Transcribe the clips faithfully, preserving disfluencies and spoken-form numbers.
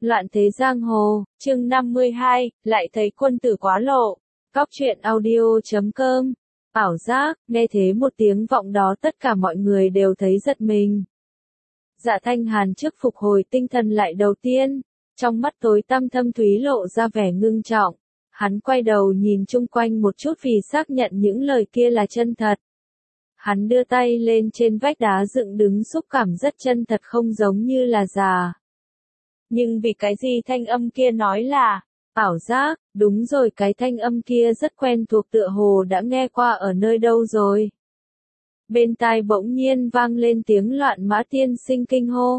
Loạn thế giang hồ, chương năm mươi hai, lại thấy quân tử quá lộ. Cóc truyện audio chấm com. Ảo giác, nghe thế một tiếng vọng đó tất cả mọi người đều thấy giật mình. Dạ Thanh Hàn trước phục hồi tinh thần lại đầu tiên, trong mắt tối tăm thâm thúy lộ ra vẻ ngưng trọng. Hắn quay đầu nhìn chung quanh một chút vì xác nhận những lời kia là chân thật. Hắn đưa tay lên trên vách đá dựng đứng xúc cảm rất chân thật không giống như là giả. Nhưng vì cái gì thanh âm kia nói là ảo giác, đúng rồi cái thanh âm kia rất quen thuộc tựa hồ đã nghe qua ở nơi đâu rồi. Bên tai bỗng nhiên vang lên tiếng Loạn Mã tiên sinh kinh hô.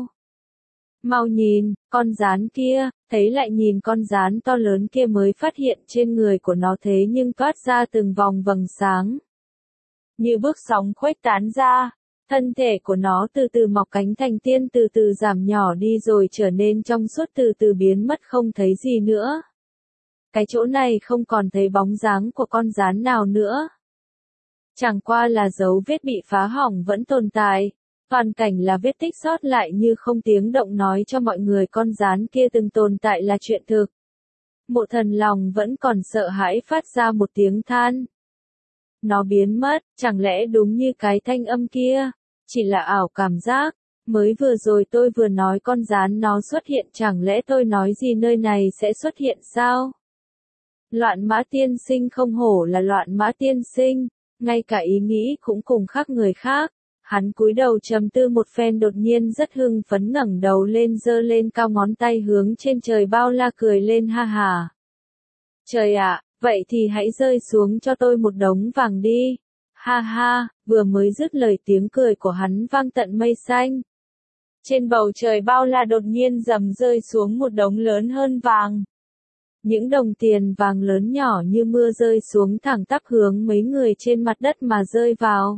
Mau nhìn, con gián kia, thấy lại nhìn con gián to lớn kia mới phát hiện trên người của nó thế nhưng toát ra từng vòng vầng sáng. Như bước sóng khuếch tán ra, thân thể của nó từ từ mọc cánh thành tiên từ từ giảm nhỏ đi rồi trở nên trong suốt từ từ biến mất không thấy gì nữa. Cái chỗ này không còn thấy bóng dáng của con gián nào nữa. Chẳng qua là dấu vết bị phá hỏng vẫn tồn tại, toàn cảnh là vết tích sót lại như không tiếng động nói cho mọi người con gián kia từng tồn tại là chuyện thực. Mộ Thần lòng vẫn còn sợ hãi phát ra một tiếng than. Nó biến mất, chẳng lẽ đúng như cái thanh âm kia, chỉ là ảo cảm giác, mới vừa rồi tôi vừa nói con gián nó xuất hiện chẳng lẽ tôi nói gì nơi này sẽ xuất hiện sao? Loạn Mã tiên sinh không hổ là Loạn Mã tiên sinh, ngay cả ý nghĩ cũng cùng khác người khác, hắn cúi đầu trầm tư một phen đột nhiên rất hưng phấn ngẩng đầu lên giơ lên cao ngón tay hướng trên trời bao la cười lên ha hà. Trời ạ! Vậy thì hãy rơi xuống cho tôi một đống vàng đi. Ha ha, vừa mới dứt lời tiếng cười của hắn vang tận mây xanh. Trên bầu trời bao la đột nhiên rầm rơi xuống một đống lớn hơn vàng. Những đồng tiền vàng lớn nhỏ như mưa rơi xuống thẳng tắp hướng mấy người trên mặt đất mà rơi vào.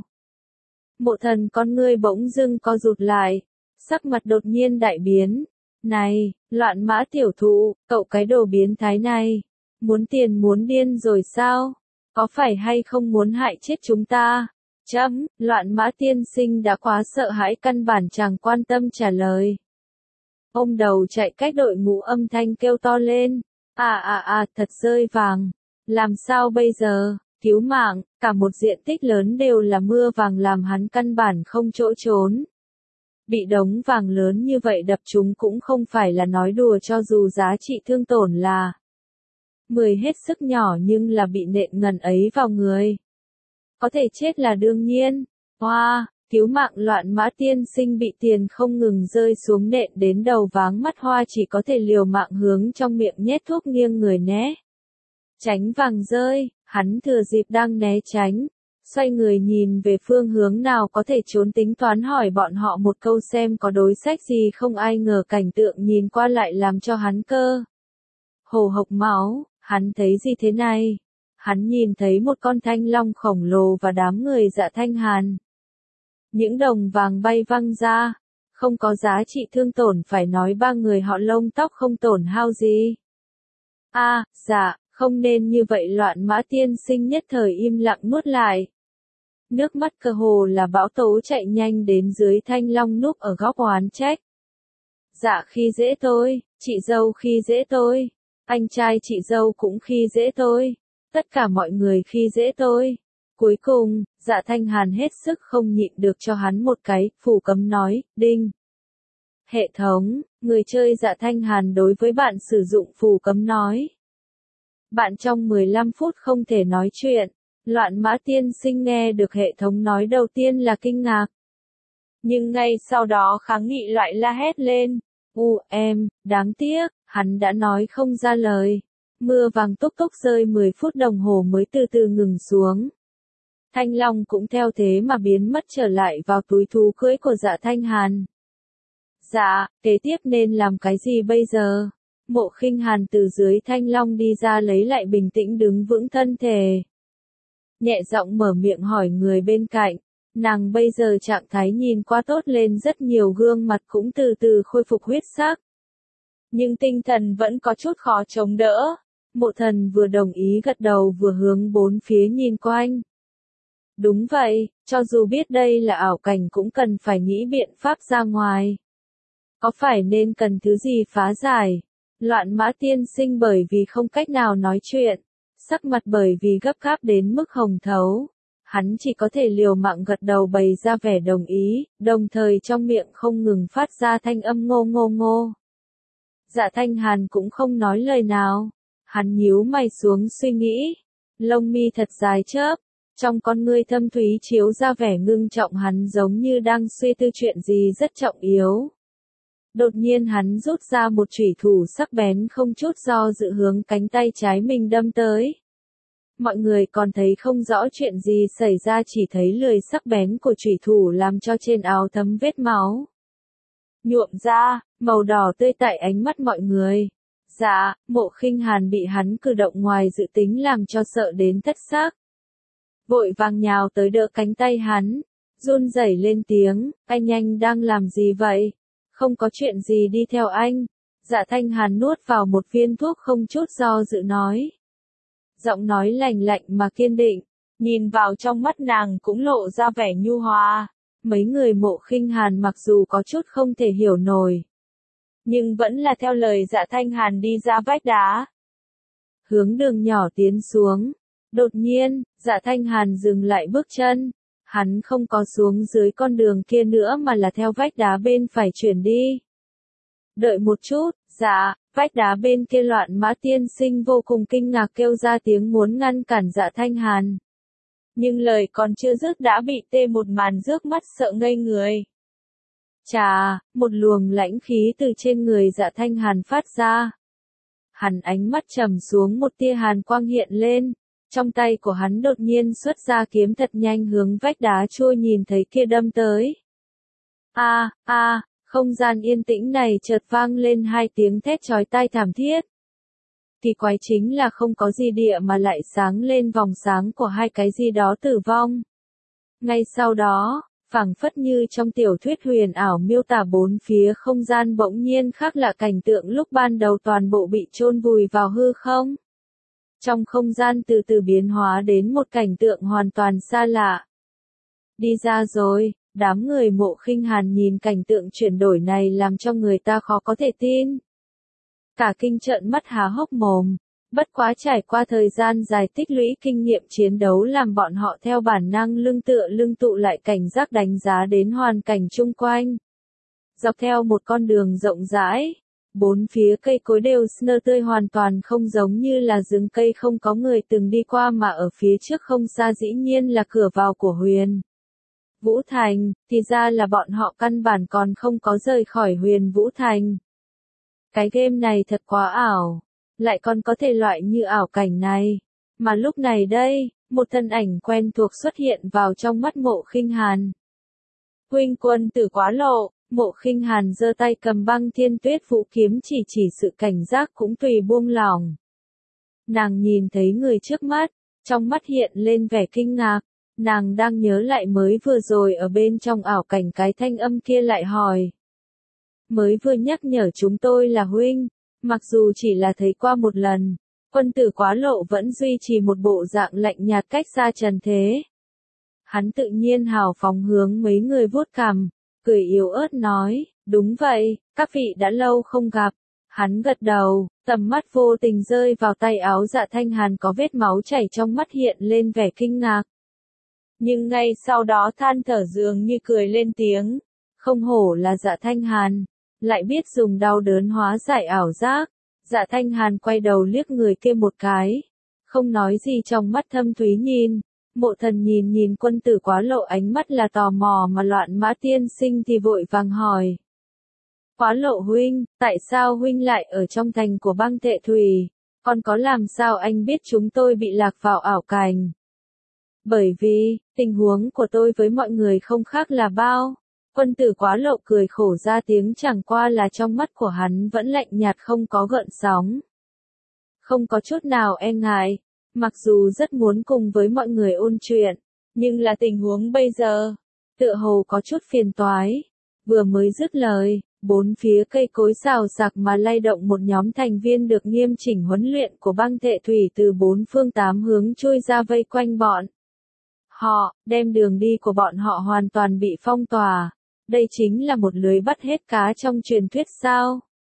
Mộ Thần con ngươi bỗng dưng co rụt lại, sắc mặt đột nhiên đại biến. Này, Loạn Mã tiểu thụ, cậu cái đồ biến thái này. Muốn tiền muốn điên rồi sao? Có phải hay không muốn hại chết chúng ta? Chấm, Loạn Mã tiên sinh đã quá sợ hãi căn bản chẳng quan tâm trả lời. Ôm đầu chạy cách đội ngũ âm thanh kêu to lên. À à à, thật rơi vàng. Làm sao bây giờ? Cứu mạng, cả một diện tích lớn đều là mưa vàng làm hắn căn bản không chỗ trốn. Bị đống vàng lớn như vậy đập chúng cũng không phải là nói đùa cho dù giá trị thương tổn là mười hết sức nhỏ nhưng là bị nện ngần ấy vào người. Có thể chết là đương nhiên. Hoa, wow, cứu mạng Loạn Mã tiên sinh bị tiền không ngừng rơi xuống nện đến đầu váng mắt hoa chỉ có thể liều mạng hướng trong miệng nhét thuốc nghiêng người né. Tránh vàng rơi, hắn thừa dịp đang né tránh. Xoay người nhìn về phương hướng nào có thể trốn tính toán hỏi bọn họ một câu xem có đối sách gì không ai ngờ cảnh tượng nhìn qua lại làm cho hắn cơ hồ hộc máu. Hắn thấy gì thế này? Hắn nhìn thấy một con thanh long khổng lồ và đám người Dạ Thanh Hàn. Những đồng vàng bay văng ra, không có giá trị thương tổn phải nói ba người họ lông tóc không tổn hao gì. A, à, dạ, không nên như vậy Loạn Mã tiên sinh nhất thời im lặng nuốt lại. Nước mắt cơ hồ là bão tố chạy nhanh đến dưới thanh long núp ở góc oán trách. Dạ khi dễ tôi, chị dâu khi dễ tôi. Anh trai chị dâu cũng khi dễ tôi, tất cả mọi người khi dễ tôi. Cuối cùng, Dạ Thanh Hàn hết sức không nhịn được cho hắn một cái, phủ cấm nói, đinh. Hệ thống, người chơi Dạ Thanh Hàn đối với bạn sử dụng phủ cấm nói. Bạn trong mười lăm phút không thể nói chuyện. Loạn Mã tiên sinh nghe được hệ thống nói đầu tiên là kinh ngạc. Nhưng ngay sau đó kháng nghị lại la hét lên. U em, đáng tiếc. Hắn đã nói không ra lời. Mưa vàng túc túc rơi mười phút đồng hồ mới từ từ ngừng xuống. Thanh long cũng theo thế mà biến mất trở lại vào túi thú cưỡi của Dạ Thanh Hàn. Dạ, kế tiếp nên làm cái gì bây giờ? Mộ Khinh Hàn từ dưới thanh long đi ra lấy lại bình tĩnh đứng vững thân thể. Nhẹ giọng mở miệng hỏi người bên cạnh. Nàng bây giờ trạng thái nhìn qua tốt lên rất nhiều gương mặt cũng từ từ khôi phục huyết sắc. Nhưng tinh thần vẫn có chút khó chống đỡ. Mộ Thần vừa đồng ý gật đầu vừa hướng bốn phía nhìn quanh. Đúng vậy, cho dù biết đây là ảo cảnh cũng cần phải nghĩ biện pháp ra ngoài. Có phải nên cần thứ gì phá giải? Loạn Mã tiên sinh bởi vì không cách nào nói chuyện, sắc mặt bởi vì gấp gáp đến mức hồng thấu. Hắn chỉ có thể liều mạng gật đầu bày ra vẻ đồng ý, đồng thời trong miệng không ngừng phát ra thanh âm ngô ngô ngô. Dạ Thanh Hàn cũng không nói lời nào. Hắn nhíu mày xuống suy nghĩ. Lông mi thật dài chớp. Trong con ngươi thâm thúy chiếu ra vẻ ngưng trọng, hắn giống như đang suy tư chuyện gì rất trọng yếu. Đột nhiên hắn rút ra một chủy thủ sắc bén không chút do dự hướng cánh tay trái mình đâm tới. Mọi người còn thấy không rõ chuyện gì xảy ra, chỉ thấy lưỡi sắc bén của chủy thủ làm cho trên áo thấm vết máu. Nhuộm ra, màu đỏ tươi tại ánh mắt mọi người. Dạ, Mộ Khinh Hàn bị hắn cử động ngoài dự tính làm cho sợ đến thất xác. Vội vàng nhào tới đỡ cánh tay hắn, run rẩy lên tiếng, anh anh đang làm gì vậy? Không có chuyện gì, đi theo anh. Dạ Thanh Hàn nuốt vào một viên thuốc không chút do dự nói. Giọng nói lạnh lạnh mà kiên định, nhìn vào trong mắt nàng cũng lộ ra vẻ nhu hòa. Mấy người Mộ Khinh Hàn mặc dù có chút không thể hiểu nổi, nhưng vẫn là theo lời Dạ Thanh Hàn đi ra vách đá. Hướng đường nhỏ tiến xuống. Đột nhiên, Dạ Thanh Hàn dừng lại bước chân. Hắn không có xuống dưới con đường kia nữa mà là theo vách đá bên phải chuyển đi. Đợi một chút, dạ, vách đá bên kia Loạn Mã tiên sinh vô cùng kinh ngạc kêu ra tiếng muốn ngăn cản Dạ Thanh Hàn. Nhưng lời còn chưa dứt đã bị tê một màn rước mắt sợ ngây người. Chà, một luồng lãnh khí từ trên người Dạ Thanh Hàn phát ra. Hắn ánh mắt trầm xuống, một tia hàn quang hiện lên. Trong tay của hắn đột nhiên xuất ra kiếm thật nhanh hướng vách đá trôi nhìn thấy kia đâm tới. A, a, không gian yên tĩnh này chợt vang lên hai tiếng thét chói tai thảm thiết. Kỳ quái chính là không có gì địa mà lại sáng lên vòng sáng của hai cái gì đó tử vong. Ngay sau đó, phảng phất như trong tiểu thuyết huyền ảo miêu tả, bốn phía không gian bỗng nhiên khác lạ, cảnh tượng lúc ban đầu toàn bộ bị chôn vùi vào hư không. Trong không gian từ từ biến hóa đến một cảnh tượng hoàn toàn xa lạ. Đi ra rồi, đám người Mộ Khinh Hàn nhìn cảnh tượng chuyển đổi này làm cho người ta khó có thể tin. Cả kinh trợn mắt há hốc mồm, bất quá trải qua thời gian dài tích lũy kinh nghiệm chiến đấu làm bọn họ theo bản năng lưng tựa lưng tụ lại, cảnh giác đánh giá đến hoàn cảnh chung quanh. Dọc theo một con đường rộng rãi, bốn phía cây cối đều nở tươi, hoàn toàn không giống như là rừng cây không có người từng đi qua, mà ở phía trước không xa dĩ nhiên là cửa vào của Huyền Vũ Thành, thì ra là bọn họ căn bản còn không có rời khỏi Huyền Vũ Thành. Cái game này thật quá ảo, lại còn có thể loại như ảo cảnh này. Mà lúc này đây, một thân ảnh quen thuộc xuất hiện vào trong mắt Mộ Khinh Hàn. Huynh quân tử quá lộ. Mộ Khinh Hàn giơ tay cầm Băng Thiên Tuyết Vũ kiếm, chỉ chỉ sự cảnh giác cũng tùy buông lỏng. Nàng nhìn thấy người trước mắt, trong mắt hiện lên vẻ kinh ngạc. Nàng đang nhớ lại mới vừa rồi ở bên trong ảo cảnh, cái thanh âm kia lại hỏi. Mới vừa nhắc nhở chúng tôi là huynh, mặc dù chỉ là thấy qua một lần, quân tử quá lộ vẫn duy trì một bộ dạng lạnh nhạt cách xa trần thế. Hắn tự nhiên hào phóng hướng mấy người vuốt cằm, cười yếu ớt nói, đúng vậy, các vị đã lâu không gặp. Hắn gật đầu, tầm mắt vô tình rơi vào tay áo Dạ Thanh Hàn có vết máu chảy, trong mắt hiện lên vẻ kinh ngạc. Nhưng ngay sau đó than thở dường như cười lên tiếng, không hổ là Dạ Thanh Hàn, lại biết dùng đau đớn hóa giải ảo giác. Dạ Thanh Hàn quay đầu liếc người kia một cái, không nói gì, trong mắt thâm thúy nhìn. Mộ Thần nhìn nhìn quân tử quá lộ, ánh mắt là tò mò, mà Loạn Mã tiên sinh thì vội vàng hỏi. Quá lộ huynh, tại sao huynh lại ở trong thành của Băng Tệ Thủy, còn có làm sao anh biết chúng tôi bị lạc vào ảo cảnh? Bởi vì, tình huống của tôi với mọi người không khác là bao. Quân tử quá lộ cười khổ ra tiếng, chẳng qua là trong mắt của hắn vẫn lạnh nhạt không có gợn sóng. Không có chút nào e ngại. Mặc dù rất muốn cùng với mọi người ôn chuyện, nhưng là tình huống bây giờ, tựa hồ có chút phiền toái. Vừa mới dứt lời, bốn phía cây cối rào rạc mà lay động, một nhóm thành viên được nghiêm chỉnh huấn luyện của Băng Tệ Thủy từ bốn phương tám hướng chui ra vây quanh bọn họ, đem đường đi của bọn họ hoàn toàn bị phong tỏa. Đây chính là một lưới bắt hết cá trong truyền thuyết sao?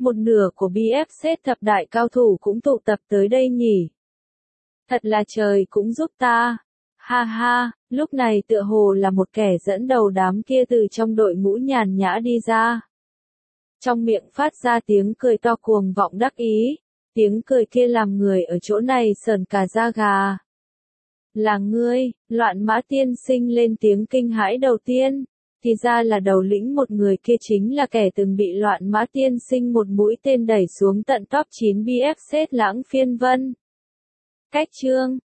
một nửa của bê ép xê thập đại cao thủ cũng tụ tập tới đây nhỉ. Thật là trời cũng giúp ta. Ha ha, lúc này tựa hồ là một kẻ dẫn đầu đám kia từ trong đội ngũ nhàn nhã đi ra. Trong miệng phát ra tiếng cười to cuồng vọng đắc ý, tiếng cười kia làm người ở chỗ này sởn cả da gà. Là ngươi, Loạn Mã tiên sinh lên tiếng kinh hãi đầu tiên, thì ra là đầu lĩnh một người kia chính là kẻ từng bị Loạn Mã tiên sinh một mũi tên đẩy xuống tận top chín bê ép xê Lãng Phiên Vân. Cách chương